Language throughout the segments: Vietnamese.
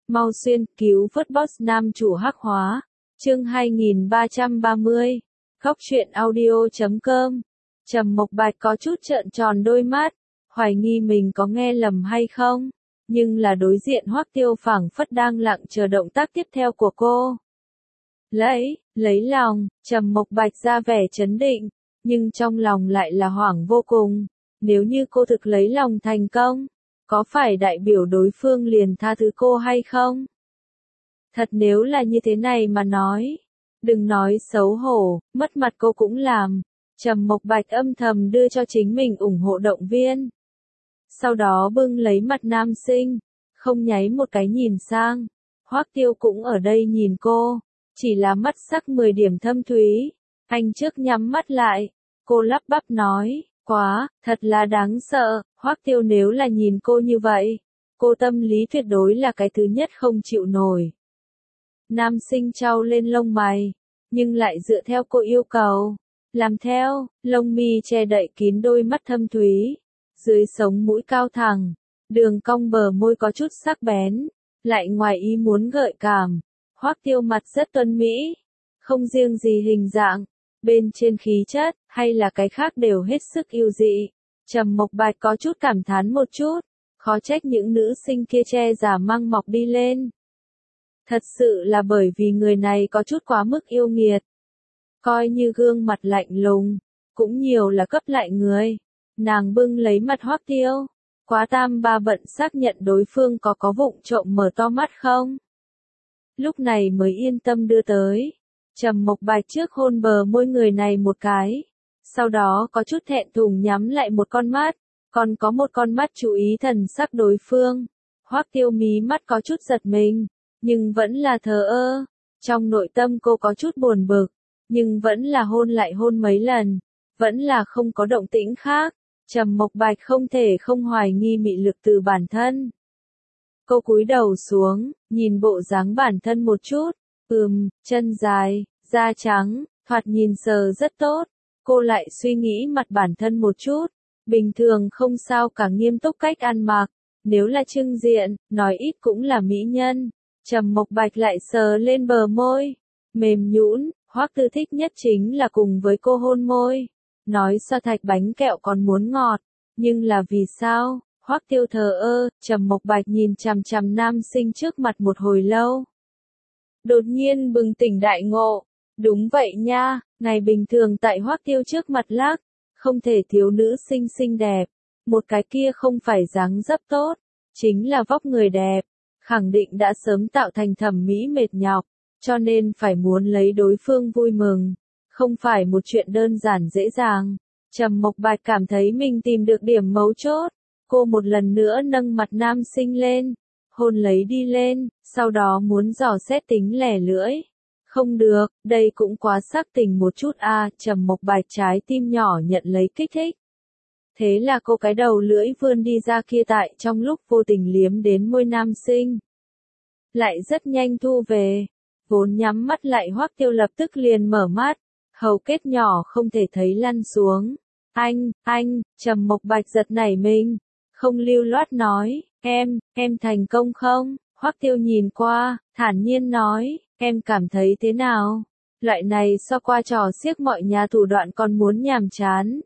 Mau xuyên, cứu vớt boss nam chủ hắc hóa. Chương 2330. Góc truyện audio.com. Trầm Mộc Bạch có chút trợn tròn đôi mắt, hoài nghi mình có nghe lầm hay không, nhưng là đối diện Hoắc Tiêu phảng phất đang lặng chờ động tác tiếp theo của cô. Lấy lòng, Trầm Mộc Bạch ra vẻ trấn định, nhưng trong lòng lại là hoảng vô cùng. Nếu như cô thực lấy lòng thành công, có phải đại biểu đối phương liền tha thứ cô hay không? Thật nếu là như thế này mà nói, đừng nói xấu hổ, mất mặt cô cũng làm. Trầm Mộc Bạch âm thầm đưa cho chính mình ủng hộ động viên. Sau đó bưng lấy mặt nam sinh, không nháy một cái nhìn sang. Hoắc Tiêu cũng ở đây nhìn cô, chỉ là mắt sắc 10 điểm thâm thúy. Anh trước nhắm mắt lại, cô lắp bắp nói, thật là đáng sợ. Hoắc Tiêu nếu là nhìn cô như vậy, cô tâm lý tuyệt đối là cái thứ nhất không chịu nổi. Nam sinh chau lên lông mày, nhưng lại dựa theo cô yêu cầu. Làm theo, lông mi che đậy kín đôi mắt thâm thúy, dưới sống mũi cao thẳng, đường cong bờ môi có chút sắc bén, lại ngoài ý muốn gợi cảm. Hoắc Tiêu mặt rất tuấn mỹ, không riêng gì hình dạng, bên trên khí chất, hay là cái khác đều hết sức yêu dị. Trầm Mộc Bạch có chút cảm thán một chút, khó trách những nữ sinh kia che giả măng mọc đi lên. Thật sự là bởi vì người này có chút quá mức yêu nghiệt. Coi như gương mặt lạnh lùng, cũng nhiều là cấp lại người. Nàng bưng lấy mặt Hoắc Tiêu, quá tam ba bận xác nhận đối phương có vụng trộm mở to mắt không. Lúc này mới yên tâm đưa tới. Trầm Mộc Bạch trước hôn bờ môi người này một cái, sau đó có chút thẹn thùng nhắm lại một con mắt, còn có một con mắt chú ý thần sắc đối phương. Hoắc Tiêu mí mắt có chút giật mình, nhưng vẫn là thờ ơ. Trong nội tâm cô có chút buồn bực, nhưng vẫn là hôn lại hôn mấy lần, vẫn là không có động tĩnh khác. Trầm Mộc Bạch không thể không hoài nghi mị lực từ bản thân. Cô cúi đầu xuống, nhìn bộ dáng bản thân một chút. Chân dài, da trắng, thoạt nhìn sờ rất tốt. Cô lại suy nghĩ mặt bản thân một chút. Bình thường không sao cả, nghiêm túc cách ăn mặc. Nếu là trưng diện, nói ít cũng là mỹ nhân. Trầm Mộc Bạch lại sờ lên bờ môi, mềm nhũn. Hoắc Tư thích nhất chính là cùng với cô hôn môi. Nói so thạch bánh kẹo còn muốn ngọt. Nhưng là vì sao? Hoắc Tiêu thờ ơ. Trầm Mộc Bạch nhìn chằm chằm nam sinh trước mặt một hồi lâu. Đột nhiên bừng tỉnh đại ngộ. Đúng vậy nha, ngày bình thường tại Hoắc Tiêu trước mặt lác, không thể thiếu nữ sinh xinh đẹp. Một cái kia không phải dáng dấp tốt, chính là vóc người đẹp. Khẳng định đã sớm tạo thành thẩm mỹ mệt nhọc, cho nên phải muốn lấy đối phương vui mừng. Không phải một chuyện đơn giản dễ dàng. Trầm Mộc Bạch cảm thấy mình tìm được điểm mấu chốt. Cô một lần nữa nâng mặt nam sinh lên, hôn lấy đi lên, sau đó muốn dò xét tính lẻ lưỡi. Không được, đây cũng quá sắc tình một chút a. Trầm Mộc Bạch trái tim nhỏ nhận lấy kích thích. Thế là cô cái đầu lưỡi vươn đi ra kia, tại trong lúc vô tình liếm đến môi nam sinh. Lại rất nhanh thu về. Vốn nhắm mắt lại Hoắc Tiêu lập tức liền mở mắt, hầu kết nhỏ không thể thấy lăn xuống. Anh, Trầm Mộc Bạch giật nảy mình, không lưu loát nói, em thành công không? Hoắc Tiêu nhìn qua, thản nhiên nói, em cảm thấy thế nào? Loại này so qua trò xiếc mọi nhà thủ đoạn còn muốn nhàm chán.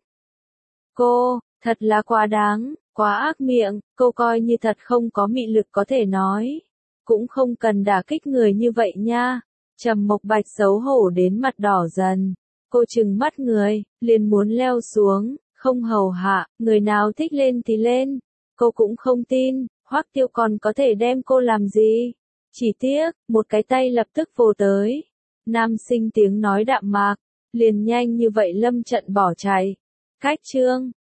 Cô, thật là quá đáng, quá ác miệng, cô coi như thật không có mị lực có thể nói. Cũng không cần đả kích người như vậy nha. Trầm Mộc Bạch xấu hổ đến mặt đỏ dần. Cô trừng mắt người, liền muốn leo xuống, không hầu hạ, người nào thích lên thì lên. Cô cũng không tin, Hoắc Tiêu còn có thể đem cô làm gì. Chỉ tiếc, một cái tay lập tức vồ tới. Nam sinh tiếng nói đạm mạc, liền nhanh như vậy lâm trận bỏ chạy. Cách chương